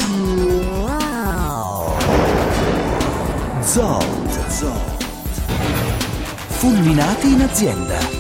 Zot. Fulminati in azienda.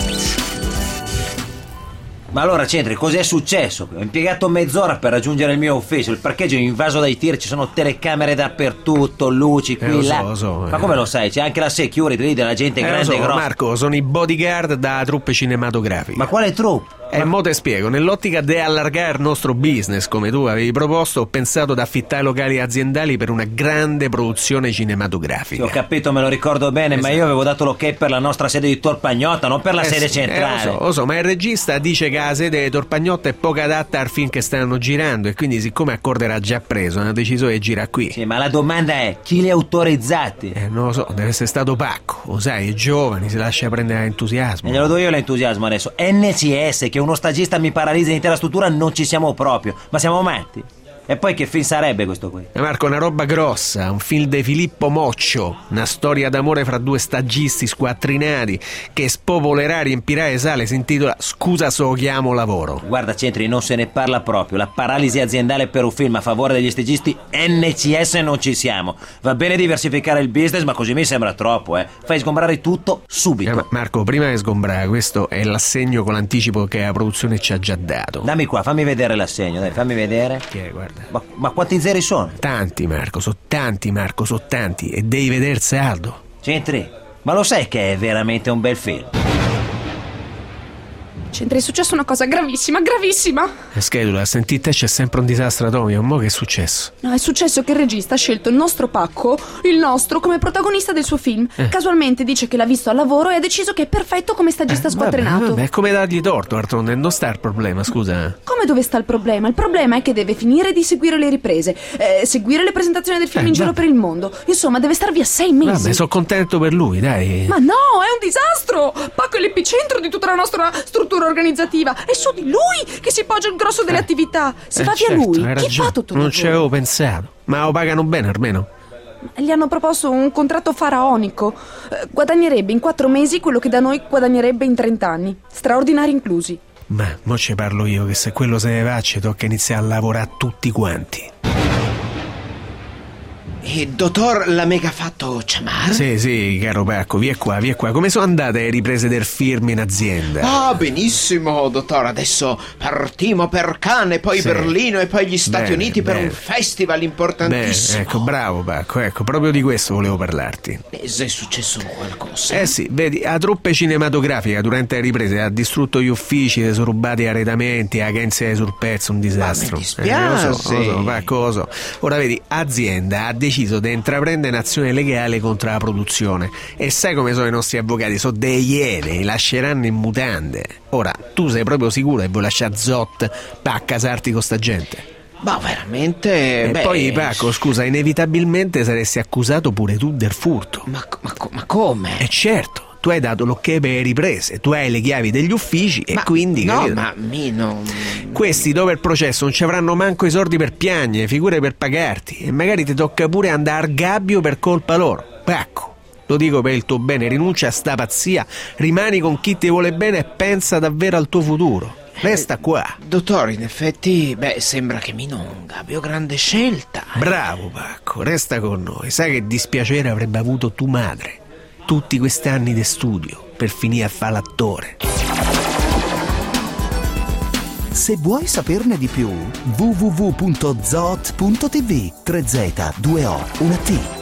Ma allora, Centri, cos'è successo? Ho impiegato mezz'ora per raggiungere il mio ufficio. Il parcheggio è invaso dai tir, ci sono telecamere dappertutto, luci qui, là. Lo so. Ma come lo sai? C'è anche la security lì della gente grande e grossa. Marco, sono i bodyguard da truppe cinematografiche. Ma quale troupe? Mo te spiego, nell'ottica di allargare il nostro business, come tu avevi proposto, ho pensato ad affittare locali aziendali per una grande produzione cinematografica. Sì, ho capito, me lo ricordo bene, esatto. Ma io avevo dato l'ok per la nostra sede di Torpagnotta, non per la sede centrale. Lo so, ma il regista dice che la sede di Torpagnotta è poco adatta al film che stanno girando e quindi, siccome Accorder era già preso, hanno deciso di girare qui. Sì, ma la domanda è, chi li ha autorizzati? Non lo so, deve essere stato Pacco, lo sai, è giovane, si lascia prendere entusiasmo. E glielo do io l'entusiasmo adesso. NCS, che uno stagista mi paralizza l'intera struttura, non ci siamo proprio. Ma siamo matti? E poi che film sarebbe questo qui? Marco, una roba grossa, un film di Filippo Moccio, una storia d'amore fra due stagisti squattrinati che spopolerà, riempirà le sale, si intitola Scusa se lo chiamo lavoro. Guarda, Centri, non se ne parla proprio. La paralisi aziendale per un film a favore degli stagisti, NCS non ci siamo. Va bene diversificare il business, ma così mi sembra troppo, Fai sgombrare tutto subito. Marco, prima di sgombrare, questo è l'assegno con l'anticipo che la produzione ci ha già dato. Dammi qua, fammi vedere l'assegno, dai, fammi vedere. Che guarda. Ma quanti zeri sono? Tanti, Marco, sono tanti, e devi vedere il saldo. Centri, ma lo sai che è veramente un bel film? Centri, è successa una cosa gravissima. Schedula, senti te, c'è sempre un disastro atomico. Mo che è successo? No, è successo che il regista ha scelto il nostro Pacco, come protagonista del suo film. Casualmente dice che l'ha visto al lavoro e ha deciso che è perfetto come stagista squattrenato. Vabbè, come dargli torto, Artronde, non sta il problema, scusa. Come dove sta il problema? Il problema è che deve finire di seguire le riprese, seguire le presentazioni del film in giro per il mondo. Insomma, deve star via 6 mesi. Vabbè, sono contento per lui, dai. Ma no, è un disastro! Pacco è l'epicentro di tutta la nostra struttura organizzativa. È su di lui che si poggia il grosso delle attività. Se va via lui, chi fa tutto il lavoro? Non ci avevo pensato. Ma lo pagano bene almeno? Gli hanno proposto un contratto faraonico. Guadagnerebbe in 4 mesi quello che da noi guadagnerebbe in 30 anni. Straordinari inclusi. Ma mo ci parlo io, che se quello se ne va ci tocca iniziare a lavorare tutti quanti. Dottor, l'ha mega fatto chiamare? Sì, caro Pacco, via qua. Come sono andate le riprese del film in azienda? Benissimo, dottor. Adesso partiamo per Cannes, poi Berlino e poi gli Stati Uniti per un festival importantissimo. Ecco, bravo Pacco, proprio di questo volevo parlarti. Se è successo qualcosa? Sì, vedi, la truppe cinematografica durante le riprese ha distrutto gli uffici, si sono rubati arredamenti, la Kenzie sul pezzo, un disastro. Ma mi dispiace. Lo so, Pacco, lo so. Ora vedi, azienda ha deciso di intraprendere un'azione legale contro la produzione e sai come sono i nostri avvocati, sono dei iene, lasceranno in mutande. Ora, tu sei proprio sicuro che vuoi lasciare Zot per accasarti con sta gente? Ma veramente? Poi Pacco, scusa, inevitabilmente saresti accusato pure tu del furto. Ma come? Certo, tu hai dato l'ok per le riprese, tu hai le chiavi degli uffici e quindi... No, capito? ma mi non... Questi dopo il processo non ci avranno manco i soldi per piagne, figure per pagarti, e magari ti tocca pure andare al gabbio per colpa loro. Pacco, lo dico per il tuo bene, rinuncia a sta pazzia, rimani con chi ti vuole bene e pensa davvero al tuo futuro. Resta qua. Dottore, in effetti, sembra che mi non abbia grande scelta. Bravo Pacco, resta con noi. Sai che dispiacere avrebbe avuto tua madre tutti questi anni di studio per finire a fare l'attore. Se vuoi saperne di più, www.zot.tv, 3Z, 2O, 1T.